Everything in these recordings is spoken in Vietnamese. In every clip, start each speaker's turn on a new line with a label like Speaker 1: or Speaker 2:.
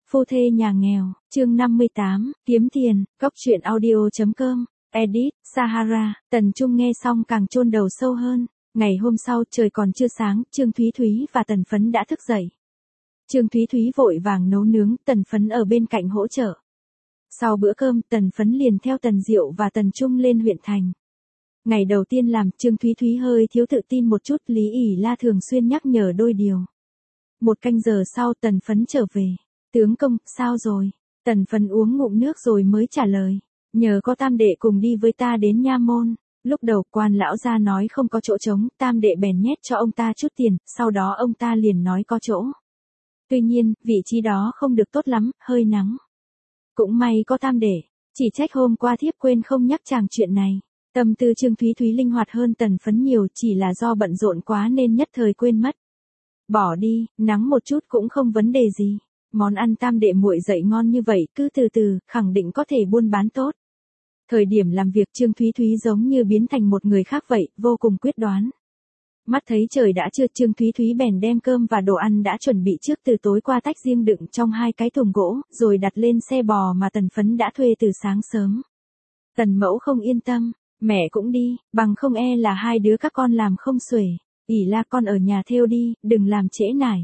Speaker 1: Phu thê nhà nghèo, chương 58, kiếm tiền, cóc truyện audio.com, edit, Sahara, Tần Trung nghe xong càng chôn đầu sâu hơn. Ngày hôm sau trời còn chưa sáng, Trương Thúy Thúy và Tần Phấn đã thức dậy. Trương Thúy Thúy vội vàng nấu nướng, Tần Phấn ở bên cạnh hỗ trợ. Sau bữa cơm, Tần Phấn liền theo Tần Diệu và Tần Trung lên huyện thành. Ngày đầu tiên làm, Trương Thúy Thúy hơi thiếu tự tin một chút, Lý ỉ La thường xuyên nhắc nhở đôi điều. Một canh giờ sau Tần Phấn trở về. Tướng công, sao rồi? Tần Phấn uống ngụm nước rồi mới trả lời. Nhờ có tam đệ cùng đi với ta đến nha môn. Lúc đầu quan lão gia nói không có chỗ trống, tam đệ bèn nhét cho ông ta chút tiền, sau đó ông ta liền nói có chỗ. Tuy nhiên, vị trí đó không được tốt lắm, hơi nắng. Cũng may có tam đệ, chỉ trách hôm qua thiếp quên không nhắc chàng chuyện này. Tâm tư Trương Thúy Thúy linh hoạt hơn Tần Phấn nhiều, chỉ là do bận rộn quá nên nhất thời quên mất. Bỏ đi, nắng một chút cũng không vấn đề gì. Món ăn tam đệ muội dạy ngon như vậy, cứ từ từ, khẳng định có thể buôn bán tốt. Thời điểm làm việc Trương Thúy Thúy giống như biến thành một người khác vậy, vô cùng quyết đoán. Mắt thấy trời đã trưa, Trương Thúy Thúy bèn đem cơm và đồ ăn đã chuẩn bị trước từ tối qua tách riêng đựng trong 2 cái thùng gỗ, rồi đặt lên xe bò mà Tần Phấn đã thuê từ sáng sớm. Tần mẫu không yên tâm, mẹ cũng đi, bằng không e là 2 đứa các con làm không xuể. ỉ La con ở nhà thêu đi, đừng làm trễ nải.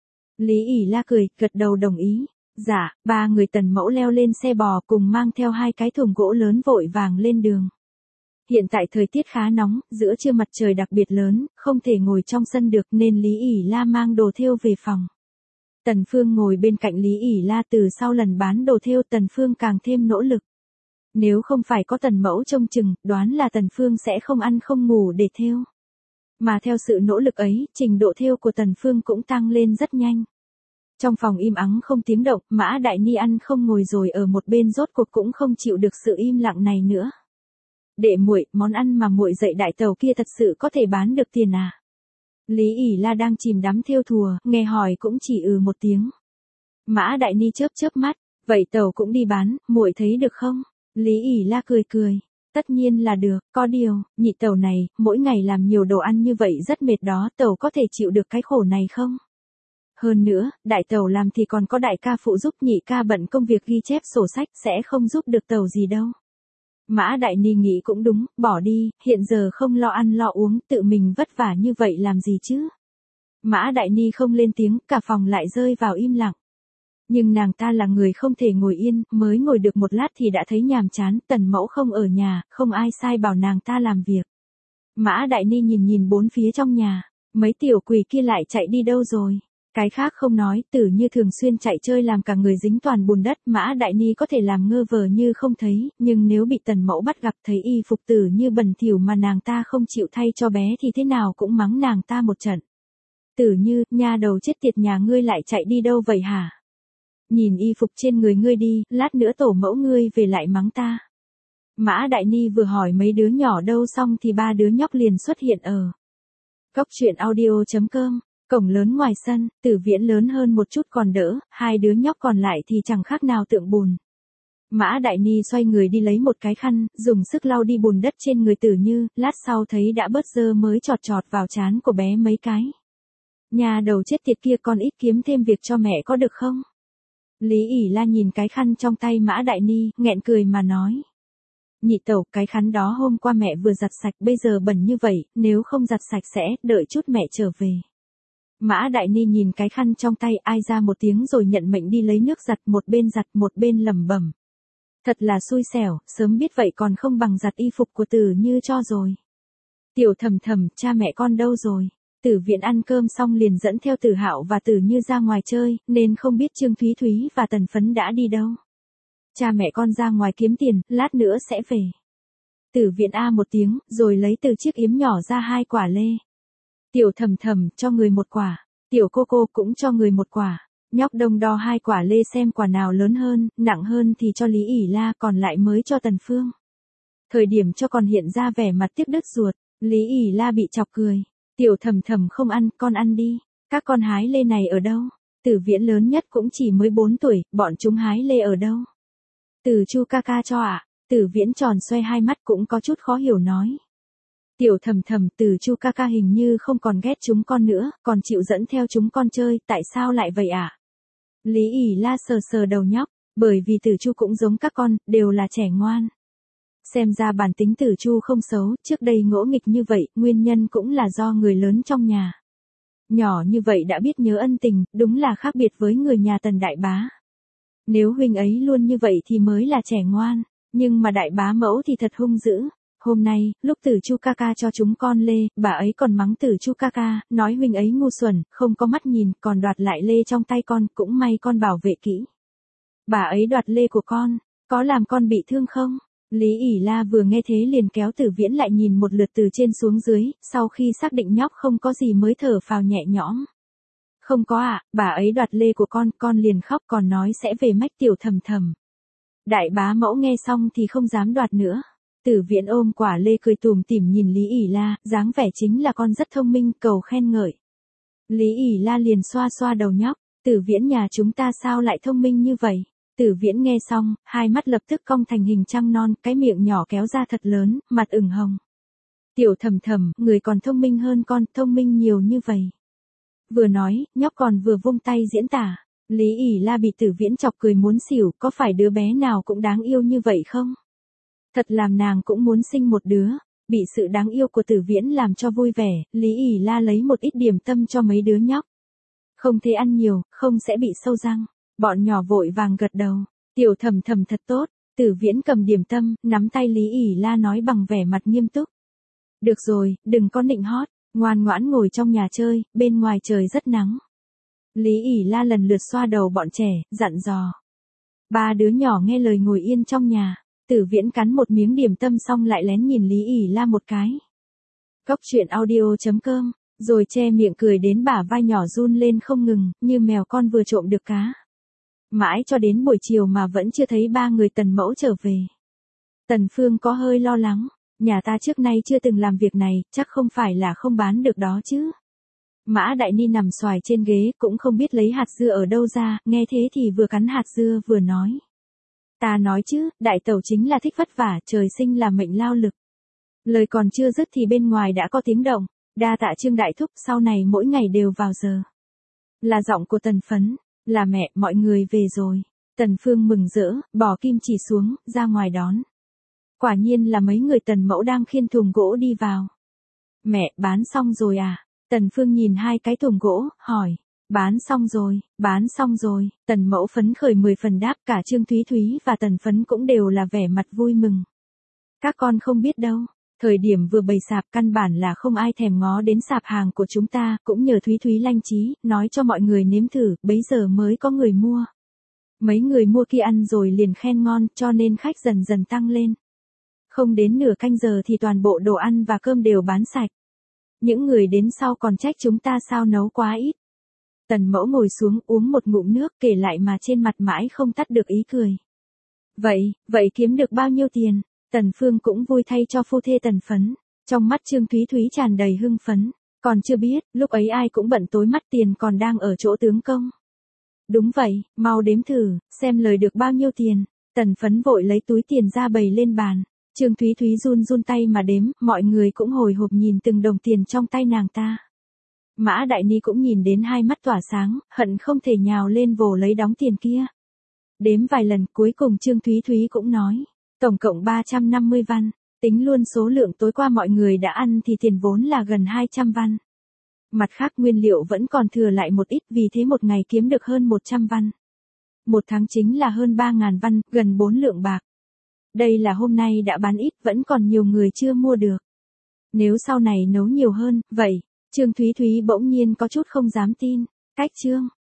Speaker 1: Lý ỉ La cười, gật đầu đồng ý. Dạ, 3 người Tần mẫu leo lên xe bò cùng mang theo 2 cái thùng gỗ lớn vội vàng lên đường. Hiện tại thời tiết khá nóng, giữa trưa mặt trời đặc biệt lớn, không thể ngồi trong sân được nên Lý ỉ La mang đồ thêu về phòng. Tần Phương ngồi bên cạnh Lý ỉ La, từ sau lần bán đồ thêu Tần Phương càng thêm nỗ lực. Nếu không phải có Tần mẫu trông chừng, đoán là Tần Phương sẽ không ăn không ngủ để thêu. Mà theo sự nỗ lực ấy, trình độ thêu của Tần Phương cũng tăng lên rất nhanh. Trong phòng im ắng không tiếng động, Mã Đại Ni ăn không ngồi rồi ở một bên rốt cuộc cũng không chịu được sự im lặng này nữa. Đệ muội, món ăn mà muội dạy đại tàu kia thật sự có thể bán được tiền à? Lý ỉ La đang chìm đắm thêu thùa, nghe hỏi cũng chỉ một tiếng. Mã Đại Ni chớp chớp mắt, vậy tàu cũng đi bán, muội thấy được không? Lý ỉ La cười cười. Tất nhiên là được, có điều, nhị tàu này, mỗi ngày làm nhiều đồ ăn như vậy rất mệt đó, tàu có thể chịu được cái khổ này không? Hơn nữa, đại tàu làm thì còn có đại ca phụ giúp, nhị ca bận công việc ghi chép sổ sách sẽ không giúp được tàu gì đâu. Mã Đại Ni nghĩ cũng đúng, bỏ đi, hiện giờ không lo ăn lo uống, tự mình vất vả như vậy làm gì chứ? Mã Đại Ni không lên tiếng, cả phòng lại rơi vào im lặng. Nhưng nàng ta là người không thể ngồi yên, mới ngồi được một lát thì đã thấy nhàm chán, Tần mẫu không ở nhà, không ai sai bảo nàng ta làm việc. Mã Đại Ni nhìn nhìn bốn phía trong nhà, mấy tiểu quỷ kia lại chạy đi đâu rồi? Cái khác không nói, Tử Như thường xuyên chạy chơi làm cả người dính toàn bùn đất, Mã Đại Ni có thể làm ngơ vờ như không thấy, nhưng nếu bị Tần mẫu bắt gặp thấy y phục Tử Như bẩn thỉu mà nàng ta không chịu thay cho bé thì thế nào cũng mắng nàng ta một trận. Tử Như, nha đầu chết tiệt, nhà ngươi lại chạy đi đâu vậy hả? Nhìn y phục trên người ngươi đi, lát nữa tổ mẫu ngươi về lại mắng ta. Mã Đại Ni vừa hỏi mấy đứa nhỏ đâu xong thì 3 đứa nhóc liền xuất hiện ở cóc truyện audio.com. Cổng lớn ngoài sân, Tử Viễn lớn hơn một chút còn đỡ, 2 đứa nhóc còn lại thì chẳng khác nào tượng bùn. Mã Đại Ni xoay người đi lấy một cái khăn, dùng sức lau đi bùn đất trên người Tử Như, lát sau thấy đã bớt dơ mới chọt chọt vào trán của bé mấy cái. Nhà đầu chết tiệt kia, con ít kiếm thêm việc cho mẹ có được không? Lý ỉ La nhìn cái khăn trong tay Mã Đại Ni, nghẹn cười mà nói. Nhị tẩu, cái khăn đó hôm qua mẹ vừa giặt sạch, bây giờ bẩn như vậy, nếu không giặt sạch sẽ, đợi chút mẹ trở về. Mã Đại Ni nhìn cái khăn trong tay, ai ra một tiếng rồi nhận mệnh đi lấy nước giặt, một bên lẩm bẩm. Thật là xui xẻo, sớm biết vậy còn không bằng giặt y phục của Tử Như cho rồi. Tiểu Thầm Thầm, cha mẹ con đâu rồi? Tử Viễn ăn cơm xong liền dẫn theo Tử Hạo và Tử Như ra ngoài chơi, nên không biết Trương Thúy Thúy và Tần Phấn đã đi đâu. Cha mẹ con ra ngoài kiếm tiền, lát nữa sẽ về. Tử Viễn a một tiếng, rồi lấy từ chiếc yếm nhỏ ra 2 quả lê. Tiểu Thầm Thầm, cho người 1 quả. Tiểu Cô Cô cũng cho người 1 quả. Nhóc đông đo 2 quả lê xem quả nào lớn hơn, nặng hơn thì cho Lý ỉ La, còn lại mới cho Tần Phương. Thời điểm cho còn hiện ra vẻ mặt tiếc đứt ruột, Lý ỉ La bị chọc cười. Tiểu Thầm Thầm không ăn, con ăn đi. Các con hái lê này ở đâu? Tử Viễn lớn nhất cũng chỉ mới 4 tuổi, bọn chúng hái lê ở đâu? Từ Chu ca ca cho ạ. Tử Viễn tròn xoay 2 mắt cũng có chút khó hiểu nói. Tiểu Thầm Thầm, Từ Chu ca ca hình như không còn ghét chúng con nữa, còn chịu dẫn theo chúng con chơi, tại sao lại vậy ạ? Lý ỉ la sờ sờ đầu nhóc, bởi vì Tử Chu cũng giống các con, đều là trẻ ngoan. Xem ra bản tính Tử Chu không xấu, trước đây ngỗ nghịch như vậy, nguyên nhân cũng là do người lớn trong nhà. Nhỏ như vậy đã biết nhớ ân tình, đúng là khác biệt với người nhà Tần đại bá. Nếu huynh ấy luôn như vậy thì mới là trẻ ngoan, nhưng mà đại bá mẫu thì thật hung dữ. Hôm nay, lúc Tử Chu ca ca cho chúng con lê, bà ấy còn mắng Tử Chu ca ca, nói huynh ấy ngu xuẩn, không có mắt nhìn, còn đoạt lại lê trong tay con, cũng may con bảo vệ kỹ. Bà ấy đoạt lê của con, có làm con bị thương không? Lý ỉ la vừa nghe thế liền kéo Tử Viễn lại nhìn một lượt từ trên xuống dưới, sau khi xác định nhóc không có gì mới thở phào nhẹ nhõm. Không có ạ, bà ấy đoạt lê của con liền khóc còn nói sẽ về mách Tiểu Thầm Thầm. Đại bá mẫu nghe xong thì không dám đoạt nữa. Tử Viễn ôm quả lê cười tủm tỉm nhìn Lý ỉ la, dáng vẻ chính là con rất thông minh, cầu khen ngợi. Lý ỉ la liền xoa xoa đầu nhóc, Tử Viễn nhà chúng ta sao lại thông minh như vậy? Tử Viễn nghe xong, hai mắt lập tức cong thành hình trăng non, cái miệng nhỏ kéo ra thật lớn, mặt ửng hồng. Tiểu Thầm Thầm, người còn thông minh hơn con, thông minh nhiều như vậy. Vừa nói, nhóc còn vừa vung tay diễn tả. Lý ỉ la bị Tử Viễn chọc cười muốn xỉu, có phải đứa bé nào cũng đáng yêu như vậy không? Thật làm nàng cũng muốn sinh một đứa. Bị sự đáng yêu của Tử Viễn làm cho vui vẻ, Lý ỉ la lấy một ít điểm tâm cho mấy đứa nhóc. Không thể ăn nhiều, không sẽ bị sâu răng. Bọn nhỏ vội vàng gật đầu. Tiểu Thầm Thầm thật tốt. Tử Viễn cầm điểm tâm, nắm tay Lý ỉ la nói bằng vẻ mặt nghiêm túc. Được rồi, đừng có nịnh hót, ngoan ngoãn ngồi trong nhà chơi, bên ngoài trời rất nắng. Lý ỉ la lần lượt xoa đầu bọn trẻ, dặn dò. Ba đứa nhỏ nghe lời ngồi yên trong nhà. Tử Viễn cắn một miếng điểm tâm xong lại lén nhìn Lý ỉ la một cái. Cóc truyện audio.com, rồi che miệng cười đến bả vai nhỏ run lên không ngừng, như mèo con vừa trộm được cá. Mãi cho đến buổi chiều mà vẫn chưa thấy ba người Tần mẫu trở về. Tần Phương có hơi lo lắng, nhà ta trước nay chưa từng làm việc này, chắc không phải là không bán được đó chứ. Mã Đại Ni nằm xoài trên ghế cũng không biết lấy hạt dưa ở đâu ra, nghe thế thì vừa cắn hạt dưa vừa nói. Ta nói chứ, đại tẩu chính là thích vất vả, trời sinh là mệnh lao lực. Lời còn chưa dứt thì bên ngoài đã có tiếng động, đa tạ Trương đại thúc, sau này mỗi ngày đều vào giờ. Là giọng của Tần Phấn, là mẹ, mọi người về rồi. Tần Phương mừng rỡ, bỏ kim chỉ xuống, ra ngoài đón. Quả nhiên là mấy người Tần mẫu đang khiêng thùng gỗ đi vào. Mẹ, bán xong rồi à? Tần Phương nhìn hai cái thùng gỗ, hỏi. Bán xong rồi, Tần mẫu phấn khởi 10 phần đáp, cả Trương Thúy Thúy và Tần Phấn cũng đều là vẻ mặt vui mừng. Các con không biết đâu, thời điểm vừa bày sạp căn bản là không ai thèm ngó đến sạp hàng của chúng ta, cũng nhờ Thúy Thúy lanh trí, nói cho mọi người nếm thử, bấy giờ mới có người mua. Mấy người mua kia ăn rồi liền khen ngon, cho nên khách dần dần tăng lên. Không đến nửa canh giờ thì toàn bộ đồ ăn và cơm đều bán sạch. Những người đến sau còn trách chúng ta sao nấu quá ít. Tần mẫu ngồi xuống uống một ngụm nước kể lại mà trên mặt mãi không tắt được ý cười. Vậy kiếm được bao nhiêu tiền? Tần Phương cũng vui thay cho phu thê Tần Phấn. Trong mắt Trương Thúy Thúy tràn đầy hưng phấn. Còn chưa biết, lúc ấy ai cũng bận tối mắt tiền còn đang ở chỗ tướng công. Đúng vậy, mau đếm thử, xem lời được bao nhiêu tiền. Tần Phấn vội lấy túi tiền ra bày lên bàn. Trương Thúy Thúy run tay mà đếm, mọi người cũng hồi hộp nhìn từng đồng tiền trong tay nàng ta. Mã Đại Ni cũng nhìn đến hai mắt tỏa sáng, hận không thể nhào lên vồ lấy đóng tiền kia. Đếm vài lần cuối cùng Trương Thúy Thúy cũng nói, tổng cộng 350 văn, tính luôn số lượng tối qua mọi người đã ăn thì tiền vốn là gần 200 văn. Mặt khác nguyên liệu vẫn còn thừa lại một ít, vì thế một ngày kiếm được hơn 100 văn. Một tháng chính là hơn 3.000 văn, gần 4 lượng bạc. Đây là hôm nay đã bán ít, vẫn còn nhiều người chưa mua được. Nếu sau này nấu nhiều hơn, vậy, Trương Thúy Thúy bỗng nhiên có chút không dám tin. Cách chương